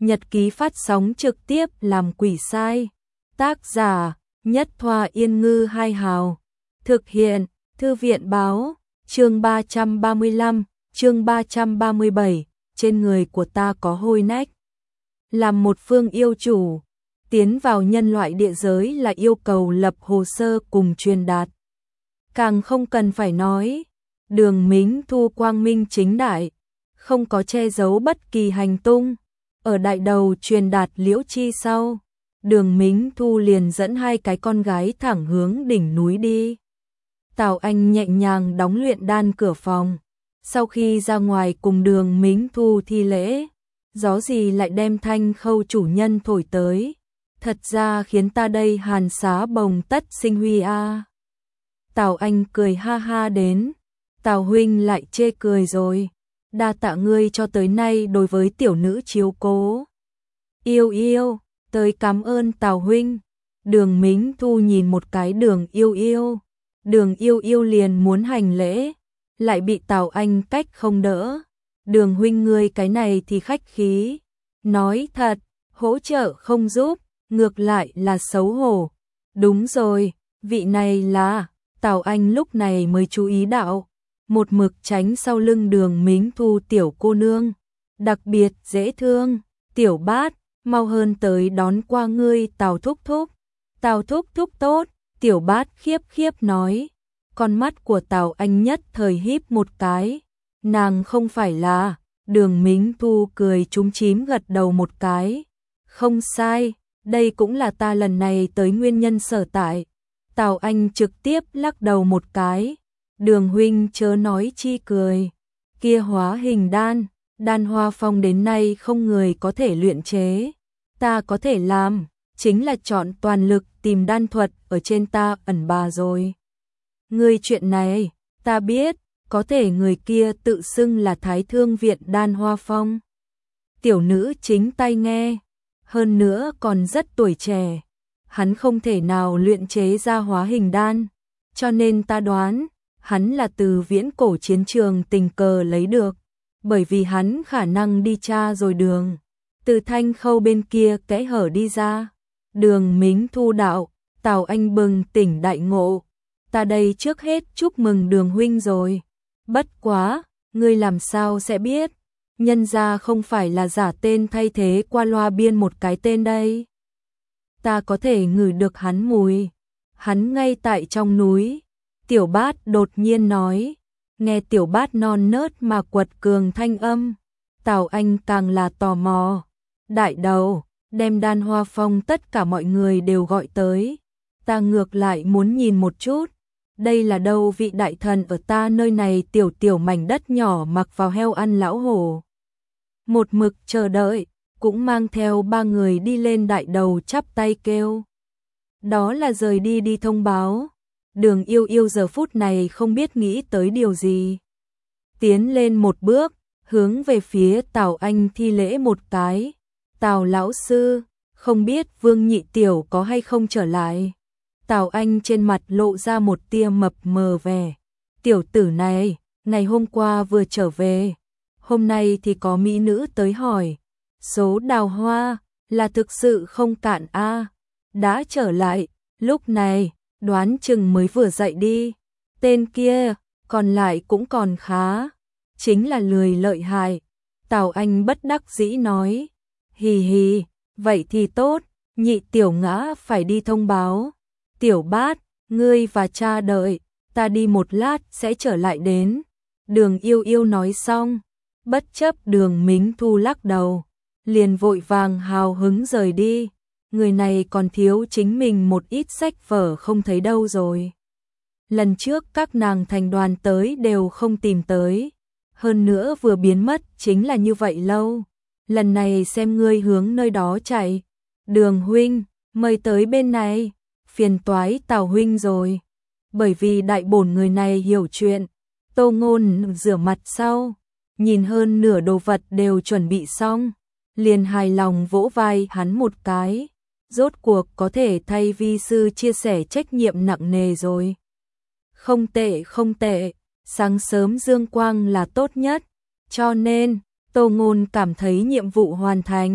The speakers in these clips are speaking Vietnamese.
nhật ký phát sóng trực tiếp làm quỷ sai. Tác giả Nhất Thoa Yên Ngư Hai Hào. Thực hiện Thư viện Báo. Chương 335, chương 337, trên người của ta có hôi nách. Làm một phương yêu chủ, tiến vào nhân loại địa giới là yêu cầu lập hồ sơ cùng truyền đạt. Càng không cần phải nói, Đường Mính Thu quang minh chính đại, không có che giấu bất kỳ hành tung. Ở đại đầu truyền đạt Liễu Chi sau, Đường Mính Thu liền dẫn hai cái con gái thẳng hướng đỉnh núi đi. Tào Anh nhẹ nhàng đóng luyện đan cửa phòng, sau khi ra ngoài cùng Đường Mính Thu thi lễ, gió gì lại đem Thanh Khâu chủ nhân thổi tới, thật ra khiến ta đây hàn xá bồng tất sinh huy a. Tào Anh cười ha ha đến, Tào huynh lại chê cười rồi, đa tạ ngươi cho tới nay đối với tiểu nữ chiếu cố. Yêu yêu, tới cảm ơn Tào huynh. Đường Mính Thu nhìn một cái Đường Yêu Yêu, Đường Yêu Yêu liền muốn hành lễ, lại bị Tào Anh cách không đỡ. Đường huynh ngươi cái này thì khách khí, nói thật, hỗ trợ không giúp, ngược lại là xấu hổ. Đúng rồi, vị này là, Tào Anh lúc này mới chú ý đạo, một mực tránh sau lưng Đường Mính Thu tiểu cô nương, đặc biệt dễ thương, Tiểu Bát, mau hơn tới đón qua ngươi Tào thúc thúc. Tào thúc thúc tốt, Tiểu Bát khiếp khiếp nói, con mắt của Tào Anh nhất thời híp một cái, nàng không phải là. Đường Mính Thu cười chúm chím gật đầu một cái, không sai, đây cũng là ta lần này tới nguyên nhân sở tại. Tào Anh trực tiếp lắc đầu một cái, Đường huynh chớ nói chi cười, kia hóa hình đan, đan hoa phong đến nay không người có thể luyện chế, ta có thể làm, chính là chọn toàn lực tìm đan thuật ở trên ta ẩn bà rồi. Ngươi chuyện này, ta biết, có thể người kia tự xưng là Thái Thương Viện Đan Hoa Phong. Tiểu nữ chính tai nghe, hơn nữa còn rất tuổi trẻ, hắn không thể nào luyện chế ra hóa hình đan, cho nên ta đoán, hắn là từ viễn cổ chiến trường tình cờ lấy được, bởi vì hắn khả năng đi tra rồi đường, từ Thanh Khâu bên kia kẽ hở đi ra. Đường Mính Thu đạo, Tào Anh bừng tỉnh đại ngộ, ta đây trước hết chúc mừng Đường huynh rồi. Bất quá, ngươi làm sao sẽ biết, nhân ra không phải là giả tên thay thế qua loa biên một cái tên đây. Ta có thể ngửi được hắn mùi, hắn ngay tại trong núi. Tiểu Bát đột nhiên nói, nghe Tiểu Bát non nớt mà quật cường thanh âm, Tào Anh càng là tò mò. Đại đầu, đem Đan Hoa Phong tất cả mọi người đều gọi tới, ta ngược lại muốn nhìn một chút. Đây là đâu vị đại thần ở ta nơi này tiểu tiểu mảnh đất nhỏ mặc vào heo ăn lão hổ. Một mực chờ đợi, cũng mang theo ba người đi lên đại đầu chắp tay kêu. Đó là rời đi đi thông báo. Đường Yêu Yêu giờ phút này không biết nghĩ tới điều gì. Tiến lên một bước, hướng về phía Tào Anh thi lễ một cái. Tào lão sư, không biết Vương Nhị Tiểu có hay không trở lại. Tào Anh trên mặt lộ ra một tia mập mờ vẻ. Tiểu tử này, ngày hôm qua vừa trở về, hôm nay thì có mỹ nữ tới hỏi. Số đào hoa, là thực sự không cạn a. Đã trở lại, lúc này, đoán chừng mới vừa dậy đi. Tên kia, còn lại cũng còn khá, chính là lười lợi hại. Tào Anh bất đắc dĩ nói, hì hì, vậy thì tốt, Nhị Tiểu ngã phải đi thông báo. Tiểu Bát, ngươi và cha đợi, ta đi một lát sẽ trở lại đến. Đường Yêu Yêu nói xong, bất chấp Đường Mính Thu lắc đầu, liền vội vàng hào hứng rời đi. Người này còn thiếu chính mình một ít sách vở không thấy đâu rồi. Lần trước các nàng thành đoàn tới đều không tìm tới, hơn nữa vừa biến mất chính là như vậy lâu. Lần này xem ngươi hướng nơi đó chạy. Đường huynh, mời tới bên này. Phiền toái Tào huynh rồi. Bởi vì đại bổn người này hiểu chuyện, Tô Ngôn rửa mặt sau, nhìn hơn nửa đồ vật đều chuẩn bị xong, liền hài lòng vỗ vai hắn một cái, rốt cuộc có thể thay vi sư chia sẻ trách nhiệm nặng nề rồi. Không tệ không tệ, sáng sớm dương quang là tốt nhất, cho nên Tô Ngôn cảm thấy nhiệm vụ hoàn thành,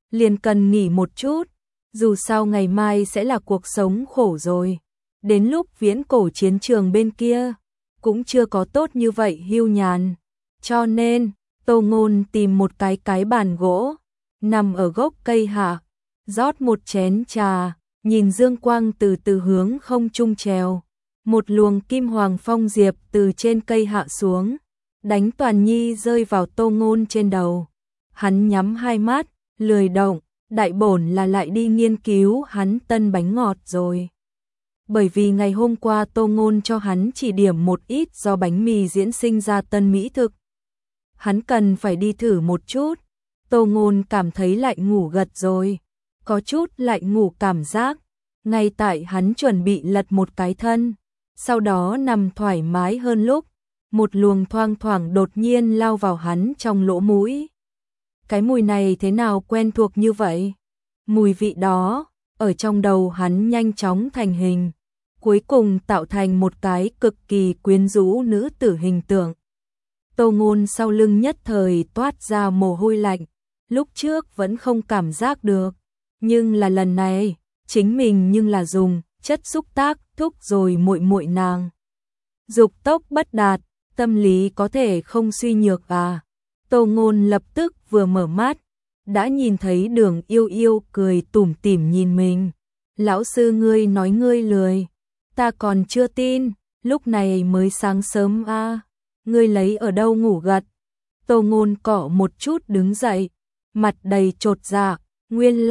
liền cần nghỉ một chút, dù sao ngày mai sẽ là cuộc sống khổ rồi. Đến lúc viễn cổ chiến trường bên kia, cũng chưa có tốt như vậy hưu nhàn. Cho nên, Tô Ngôn tìm một cái bàn gỗ, nằm ở gốc cây hạ, rót một chén trà, nhìn dương quang từ từ hướng không trung trèo. Một luồng kim hoàng phong diệp từ trên cây hạ xuống, đánh toàn nhi rơi vào Tô Ngôn trên đầu. Hắn nhắm hai mắt, lười động, đại bổn là lại đi nghiên cứu hắn tân bánh ngọt rồi. Bởi vì ngày hôm qua Tô Ngôn cho hắn chỉ điểm một ít do bánh mì diễn sinh ra tân mỹ thực. Hắn cần phải đi thử một chút. Tô Ngôn cảm thấy lại ngủ gật rồi, có chút lại ngủ cảm giác. Ngay tại hắn chuẩn bị lật một cái thân, sau đó nằm thoải mái hơn lúc, một luồng thoang thoảng đột nhiên lao vào hắn trong lỗ mũi. Cái mùi này thế nào quen thuộc như vậy? Mùi vị đó, ở trong đầu hắn nhanh chóng thành hình, cuối cùng tạo thành một cái cực kỳ quyến rũ nữ tử hình tượng. Tô Ngôn sau lưng nhất thời toát ra mồ hôi lạnh, lúc trước vẫn không cảm giác được, nhưng là lần này, chính mình nhưng là dùng chất xúc tác thúc rồi muội nàng. Dục tốc bất đạt, tâm lý có thể không suy nhược à? Tô Ngôn lập tức vừa mở mắt, đã nhìn thấy Đường Yêu Yêu cười tủm tỉm nhìn mình. Lão sư ngươi nói ngươi lười, ta còn chưa tin, lúc này mới sáng sớm a, ngươi lấy ở đâu ngủ gật? Tô Ngôn cọ một chút đứng dậy, mặt đầy chột dạ, nguyên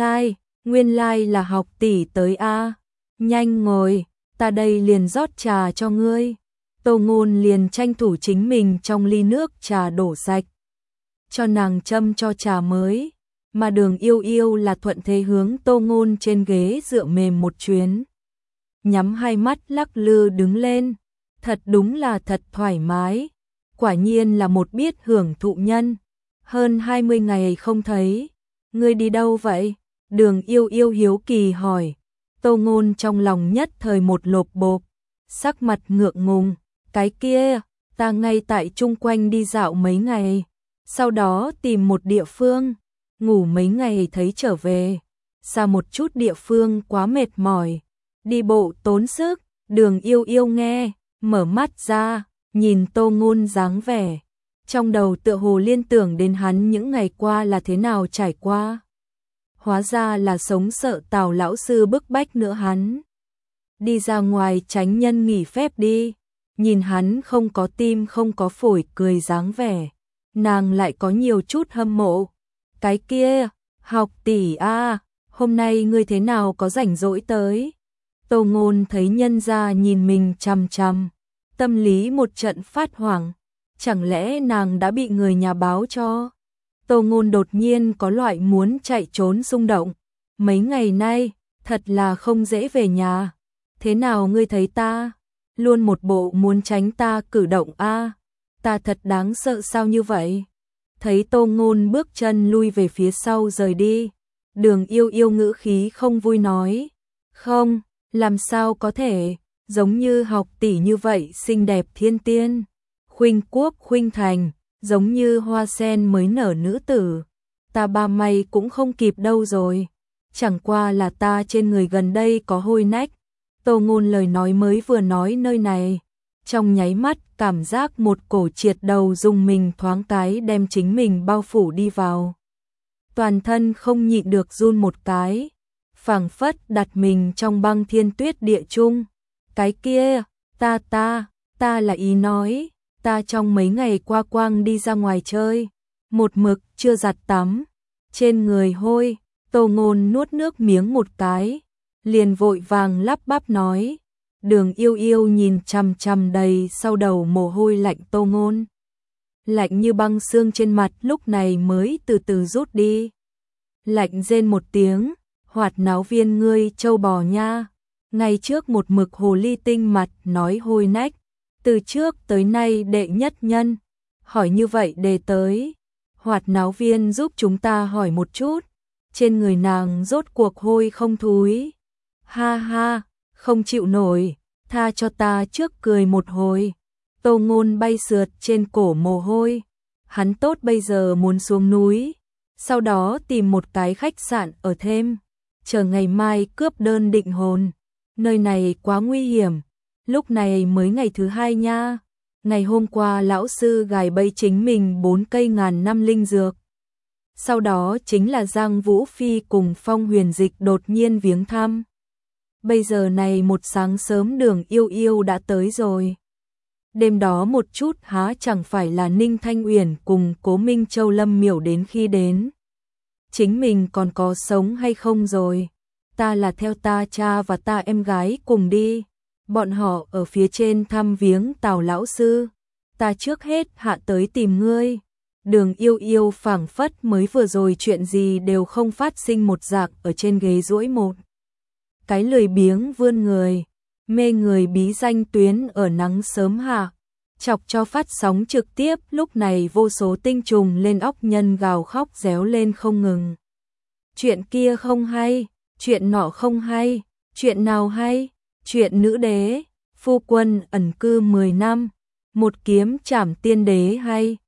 lai là học tỷ tới a, nhanh ngồi, ta đây liền rót trà cho ngươi. Tô Ngôn liền tranh thủ chính mình trong ly nước trà đổ sạch, cho nàng châm cho trà mới, mà Đường Yêu Yêu là thuận thế hướng Tô Ngôn trên ghế dựa mềm một chuyến. Nhắm hai mắt lắc lư đứng lên, thật đúng là thật thoải mái, quả nhiên là một biết hưởng thụ nhân. Hơn 20 ngày không thấy, ngươi đi đâu vậy? Đường Yêu Yêu hiếu kỳ hỏi. Tô Ngôn trong lòng nhất thời một lộp bộp, sắc mặt ngượng ngùng, cái kia, ta ngay tại chung quanh đi dạo mấy ngày, sau đó tìm một địa phương, ngủ mấy ngày thấy trở về, xa một chút địa phương quá mệt mỏi, đi bộ tốn sức. Đường Yêu Yêu nghe, mở mắt ra, nhìn Tô Ngôn dáng vẻ, trong đầu tựa hồ liên tưởng đến hắn những ngày qua là thế nào trải qua. Hóa ra là sống sợ Tào lão sư bức bách nữa hắn. Đi ra ngoài tránh nhân nghỉ phép đi. Nhìn hắn không có tim không có phổi cười dáng vẻ, nàng lại có nhiều chút hâm mộ. Cái kia, học tỷ a, hôm nay ngươi thế nào có rảnh rỗi tới? Tô Ngôn thấy nhân gia nhìn mình chằm chằm, tâm lý một trận phát hoảng, chẳng lẽ nàng đã bị người nhà báo cho? Tô Ngôn đột nhiên có loại muốn chạy trốn xung động, mấy ngày nay, thật là không dễ về nhà. Thế nào ngươi thấy ta? Luôn một bộ muốn tránh ta cử động a, ta thật đáng sợ sao như vậy? Thấy Tô Ngôn bước chân lui về phía sau rời đi, Đường Yêu Yêu ngữ khí không vui nói, không, làm sao có thể, giống như học tỷ như vậy xinh đẹp thiên tiên, khuynh quốc khuynh thành, giống như hoa sen mới nở nữ tử, ta ba may cũng không kịp đâu rồi, chẳng qua là ta trên người gần đây có hôi nách. Tô Ngôn lời nói mới vừa nói nơi này, trong nháy mắt cảm giác một cổ triệt đầu rung mình thoáng cái đem chính mình bao phủ đi vào. Toàn thân không nhịn được run một cái, phảng phất đặt mình trong băng thiên tuyết địa chung. Cái kia, ta là ý nói, ta trong mấy ngày qua quang đi ra ngoài chơi, một mực chưa giặt tắm, trên người hôi. Tô Ngôn nuốt nước miếng một cái, liền vội vàng lắp bắp nói. Đường Yêu Yêu nhìn chằm chằm đầy sau đầu mồ hôi lạnh Tô Ngôn, lạnh như băng xương trên mặt lúc này mới từ từ rút đi. Lạnh rên một tiếng, Hoạt náo viên ngươi châu bò nha. Ngày trước một mực hồ ly tinh mặt nói hôi nách, từ trước tới nay đệ nhất nhân, hỏi như vậy đề tới. Hoạt náo viên giúp chúng ta hỏi một chút, trên người nàng rốt cuộc hôi không thúi? Ha ha, không chịu nổi, tha cho ta trước cười một hồi. Tô Ngôn bay sượt trên cổ mồ hôi, hắn tốt bây giờ muốn xuống núi, Sau đó tìm một cái khách sạn ở thêm, chờ ngày mai cướp đơn định hồn. Nơi này quá nguy hiểm, lúc này mới ngày thứ 2 nha. Ngày hôm qua lão sư gài bẫy chính mình 4 cây ngàn năm linh dược. Sau đó chính là Giang Vũ Phi cùng Phong Huyền Dịch đột nhiên viếng thăm. Bây giờ này một sáng sớm Đường Yêu Yêu đã tới rồi. Đêm đó một chút há chẳng phải là Ninh Thanh Uyển cùng Cố Minh Châu Lâm Miểu đến khi đến. Chính mình còn có sống hay không rồi? Ta là theo ta cha và ta em gái cùng đi. Bọn họ ở phía trên thăm viếng Tào lão sư. Ta trước hết hạ tới tìm ngươi. Đường Yêu Yêu phảng phất mới vừa rồi chuyện gì đều không phát sinh một dạng ở trên ghế duỗi một cái lười biếng vươn người, mê người bí danh tuyến ở nắng sớm hạ, chọc cho phát sóng trực tiếp. Lúc này vô số tinh trùng lên óc nhân gào khóc réo lên không ngừng. Chuyện kia không hay, chuyện nọ không hay, chuyện nào hay? Chuyện nữ đế, phu quân ẩn cư 10 năm, một kiếm trảm tiên đế hay?